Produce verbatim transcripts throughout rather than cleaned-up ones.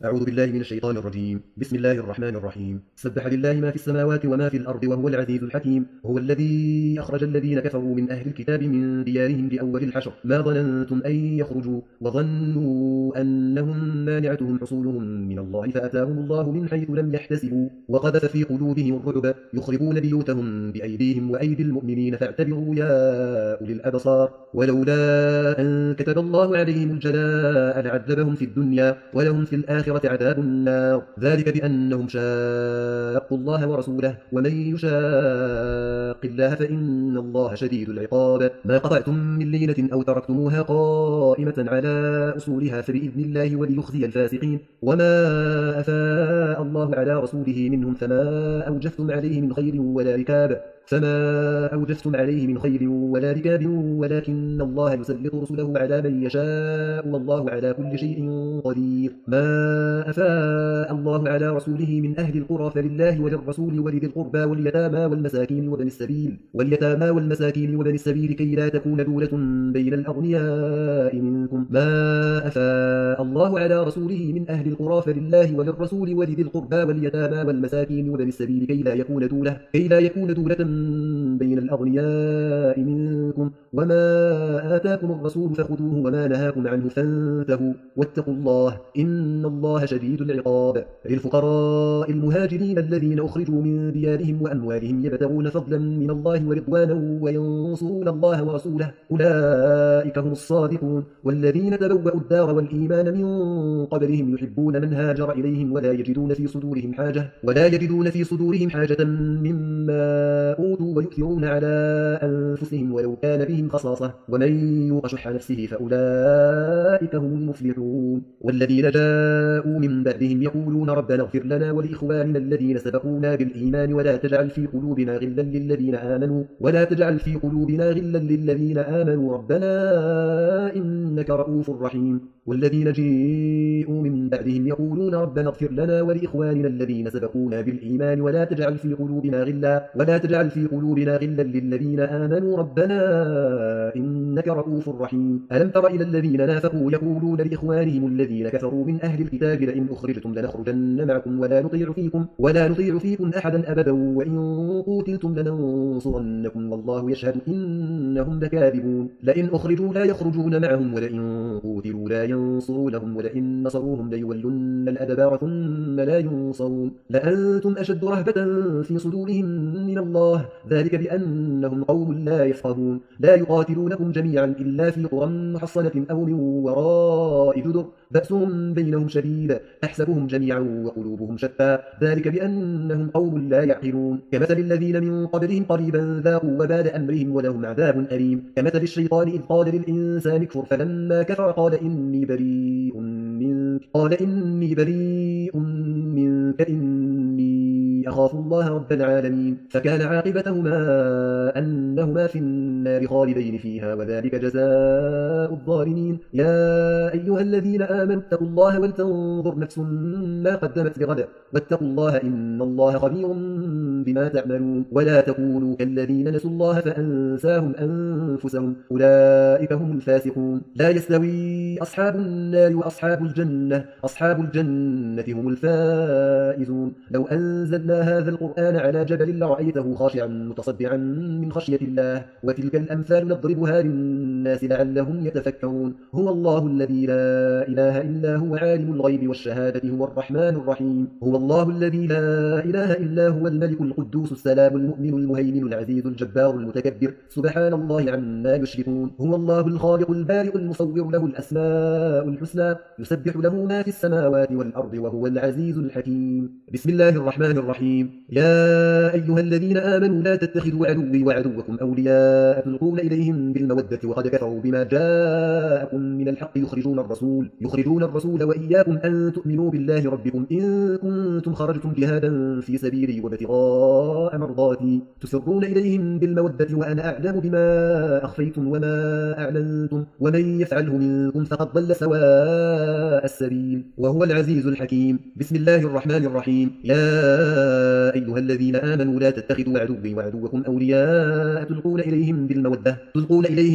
أعوذ بالله من الشيطان الرجيم. بسم الله الرحمن الرحيم. سبح لله ما في السماوات وما في الأرض وهو العزيز الحكيم. هو الذي أخرج الذين كفروا من أهل الكتاب من ديارهم لأول الحشر ما ظننتم أن يخرجوا وظنوا أنهم مانعتهم حصولهم من الله فأتاهم الله من حيث لم يحتسبوا وقذف في قلوبهم الرعب يخربون بيوتهم بأيديهم وأيدي المؤمنين فاعتبروا يا أولي الأبصار. ولولا أن كتب الله عليهم الجلاء لعذبهم في الدنيا ولهم في الآخرة عذاب النار، ذلك بأنهم شاقوا الله ورسوله ومن يشاق الله فإن الله شديد العقاب. ما قطعتم من لينة أو تركتموها قائمة على أصولها فبإذن الله وليخزي الفاسقين. وما أفاء الله على رسوله منهم فما أوجفتم عليه من خير ولا ركاب فما أوجفتم عليه من خير ولا ركاب ولكن الله يسلط رسله على من يشاء والله على كل شيء قدير. ما أفاء الله على رسوله من أهل القرى فلله وللرسول ولذي القربى واليتامى والمساكين وبني السبيل واليتامى والمساكين وبني السبيل كي لا تكون دولة بين الأغنياء منكم. ما أفاء الله على رسوله من أهل القرى فلله وللرسول ولذي القربى واليتامى والمساكين وبني السبيل كي لا يكون دولة كي لا يكون دولة بين الأغنياء منكم. وما آتاكم الرسول فخذوه وما نهاكم عنه فانتهوا واتقوا الله إن الله شديد العقاب. للفقراء المهاجرين الذين أخرجوا من ديارهم وأموالهم يبتغون فضلا من الله ورضوانا وينصرون الله ورسوله أولئك هم الصادقون. والذين تبوأوا الدار والإيمان من قبلهم يحبون من هاجر إليهم ولا يجدون في صدورهم حاجة ولا يجدون في صدورهم حاجة مما أوتوا ويؤثرون على أنفسهم ولو كان بهم خصاصة ومن يوق شح نفسه فأولئك هم المفلحون. والذين جاءوا من بعدهم يقولون ربنا اغفر لنا ولإخواننا الذين سبقونا بالإيمان ولا تجعل في قلوبنا غلا للذين آمنوا ولا تجعل في قلوبنا غلا للذين آمنوا ربنا إنك رؤوف رحيم. والذين جاءوا من بعدهم يقولون ربنا اغفر لنا ولإخواننا الذين سبقونا بالإيمان ولا تجعل في قلوبنا غلا ولا تجعل في قلوبنا غلا للذين آمنوا ربنا إنك رؤوف رحيم. ألم تر إلى الذين نافقوا يقولون لإخوانهم الذين كفروا من أهل الكتاب لئن أخرجتم لنخرجن معكم ولا نطيع فيكم ولا نطيع فيكم أحدا أبدا وإن قوتلتم لننصرنكم والله يشهد إنهم لكاذبون. لئن أخرجوا لا يخرجون معهم ولئن قوتلوا لا ينصرونهم ولئن نصروهم ليولن الأدبار ثم لا ينصرون. لأنتم أشد رهبة في صدورهم من الله ذلك بأنهم قوم لا يفقهون. لا يقاتلونكم جميعا إلا في قرى محصنة أو من وراء جدر بأسهم بينهم شديد تحسبهم جميعا وقلوبهم شتى ذلك بأنهم قوم لا يعقلون. كمثل الذين من قبلهم قريبا ذاقوا وبال أمرهم ولهم عذاب أليم. كمثل الشيطان إذ قال للإنسان اكفر فلما كفر قال إني بريء منك قال إني بريء منك إني أخاف الله رب العالمين. فكان عاقبتهما أنهما في النار خالدين فيها وذلك جزاء الظالمين. يا أيها الذين آمنوا اتقوا الله ولتنظر نفس ما قدمت لغد واتقوا الله إن الله خبير بما تعملون. ولا تكونوا كالذين نسوا الله فأنساهم أنفسهم أولئك هم الفاسقون. لا يستوي أصحاب النار وأصحاب الجنة أصحاب الجنة هم الفائزون. لو أنزلنا هذا القرآن على جبل لرأيته خاشعا متصدعا من خشية الله وتلك الأمثال نضربها للناس لعلهم يتفكرون. هو الله الذي لا إله إلا هو عالم الغيب والشهادة هو الرحمن الرحيم. هو الله الذي لا إله إلا هو الملك القدوس السلام المؤمن المهيمن العزيز الجبار المتكبر سبحان الله عما يشركون. هو الله الخالق البارئ المصور له الأسماء الحسنى يسبح له ما في السماوات والأرض وهو العزيز الحكيم. بسم الله الرحمن الرحيم. يا أيها الذين آمنوا لا تتخذوا عدوي وعدوكم أولياء تلقون إليهم بالمودة وقد كفروا بما جاءكم من الحق يخرجون الرسول يخرجون الرسول وإياكم أن تؤمنوا بالله ربكم إن كنتم خرجتم جهادا في سبيلي وابتغاء مرضاتي تسرون إليهم بالمودة وأنا أعلم بما أخفيتم وما أعلنتم ومن يفعله منكم فقد ضل سواء السبيل وهو العزيز الحكيم. بسم الله الرحمن الرحيم. يا أيها الذين آمنوا لا تتخذوا عدوي وعدوكم أولياء تلقون إليهم بالمودة تلقون إليهم بالمودة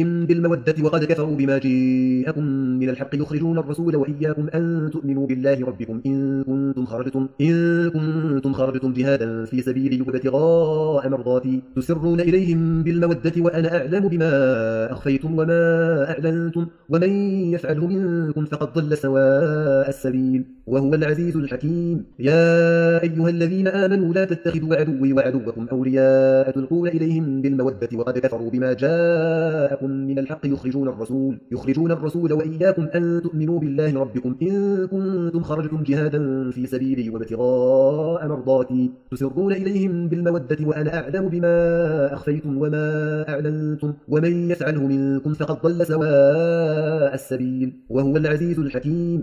بالمودة وقد كفروا بما جاءكم من الحق يخرجون الرسول وإياكم أن تؤمنوا بالله ربكم إن كنتم خرجتم إن كنتم خرجتم جهادا في سبيلي وابتغاء مرضاتي تسرون إليهم بالمودة وأنا أعلم بما أخفيتم وما أعلنتم ومن يفعله منكم فقد ضل سواء السبيل وهو العزيز الحكيم. يا أيها الذين آمنوا لا تتخذوا عدوي وعدوكم أولياء تلقون إليهم بالمودة وقد كفروا بما جاءكم من الحق يخرجون الرسول يخرجون الرسول وإياكم أن تؤمنوا بالله ربكم إن كنتم خرجتم جهادا في سبيلي وابتغاء مرضاتي تسرون إليهم بالمودة وأنا أعلم بما أخفيتم وما أعلنتم ومن يفعله منكم فقد ضل سواء السبيل وهو العزيز الحكيم.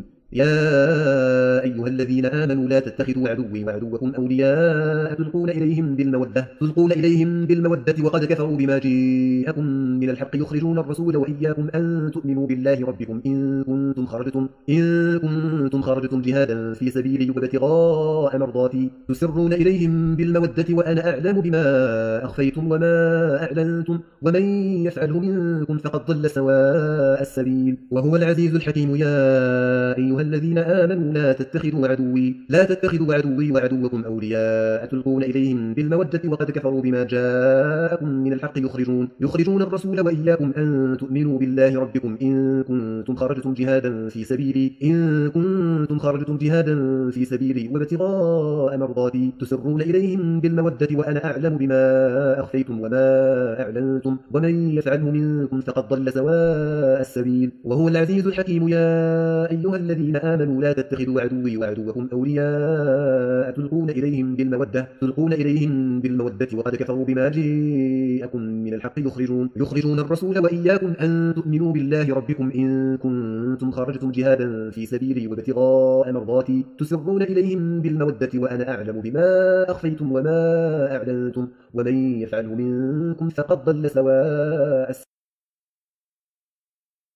يا أيها الذين آمنوا لا تتخذوا عدوي وعدوكم أولياء تلقون إليهم بالمودة تلقون إليهم بالمودة وقد كفروا بما جاءكم من الحق يخرجون الرسول وإياكم أن تؤمنوا بالله ربكم إن كنتم خرجتم إن كنتم خرجتم جهادا في سبيلي وابتغاء مرضاتي تسرون إليهم بالمودة وأنا أعلم بما أخفيتم وما أعلنتم ومن يفعله منكم فقد ضل سواء السبيل وهو العزيز الحكيم. يا أيها الذين آمنوا لا تتخذوا عدوي لا تتخذوا عدوي وعدوكم أولياء تلقون إليهم بالمودة وقد كفروا بما جاءكم من الحق يخرجون يخرجون الرسول وإياكم أن تؤمنوا بالله ربكم إن كنتم خرجتم جهادا في سبيلي إن كنتم خرجتم جهادا في سبيلي وابتغاء مرضاتي تسرون إليهم بالمودة وأنا أعلم بما أخفيتم وما أعلنتم ومن يفعله منكم فقد ضل سواء السبيل وهو العزيز الحكيم. يا أيها الذين آمنوا لا تتخذوا عدوي وعدوكم أولياء تلقون إليهم بالمودة تلقون إليهم بالمودة وقد كفروا بما جاءكم من الحق يخرجون يخرجون الرسول وإياكم أن تؤمنوا بالله ربكم إن كنتم خرجتم جهادا في سبيلي وابتغاء مرضاتي تسرون إليهم بالمودة وأنا أعلم بما أخفيتم وما أعلنتم ومن يفعله منكم فقد ضل سواء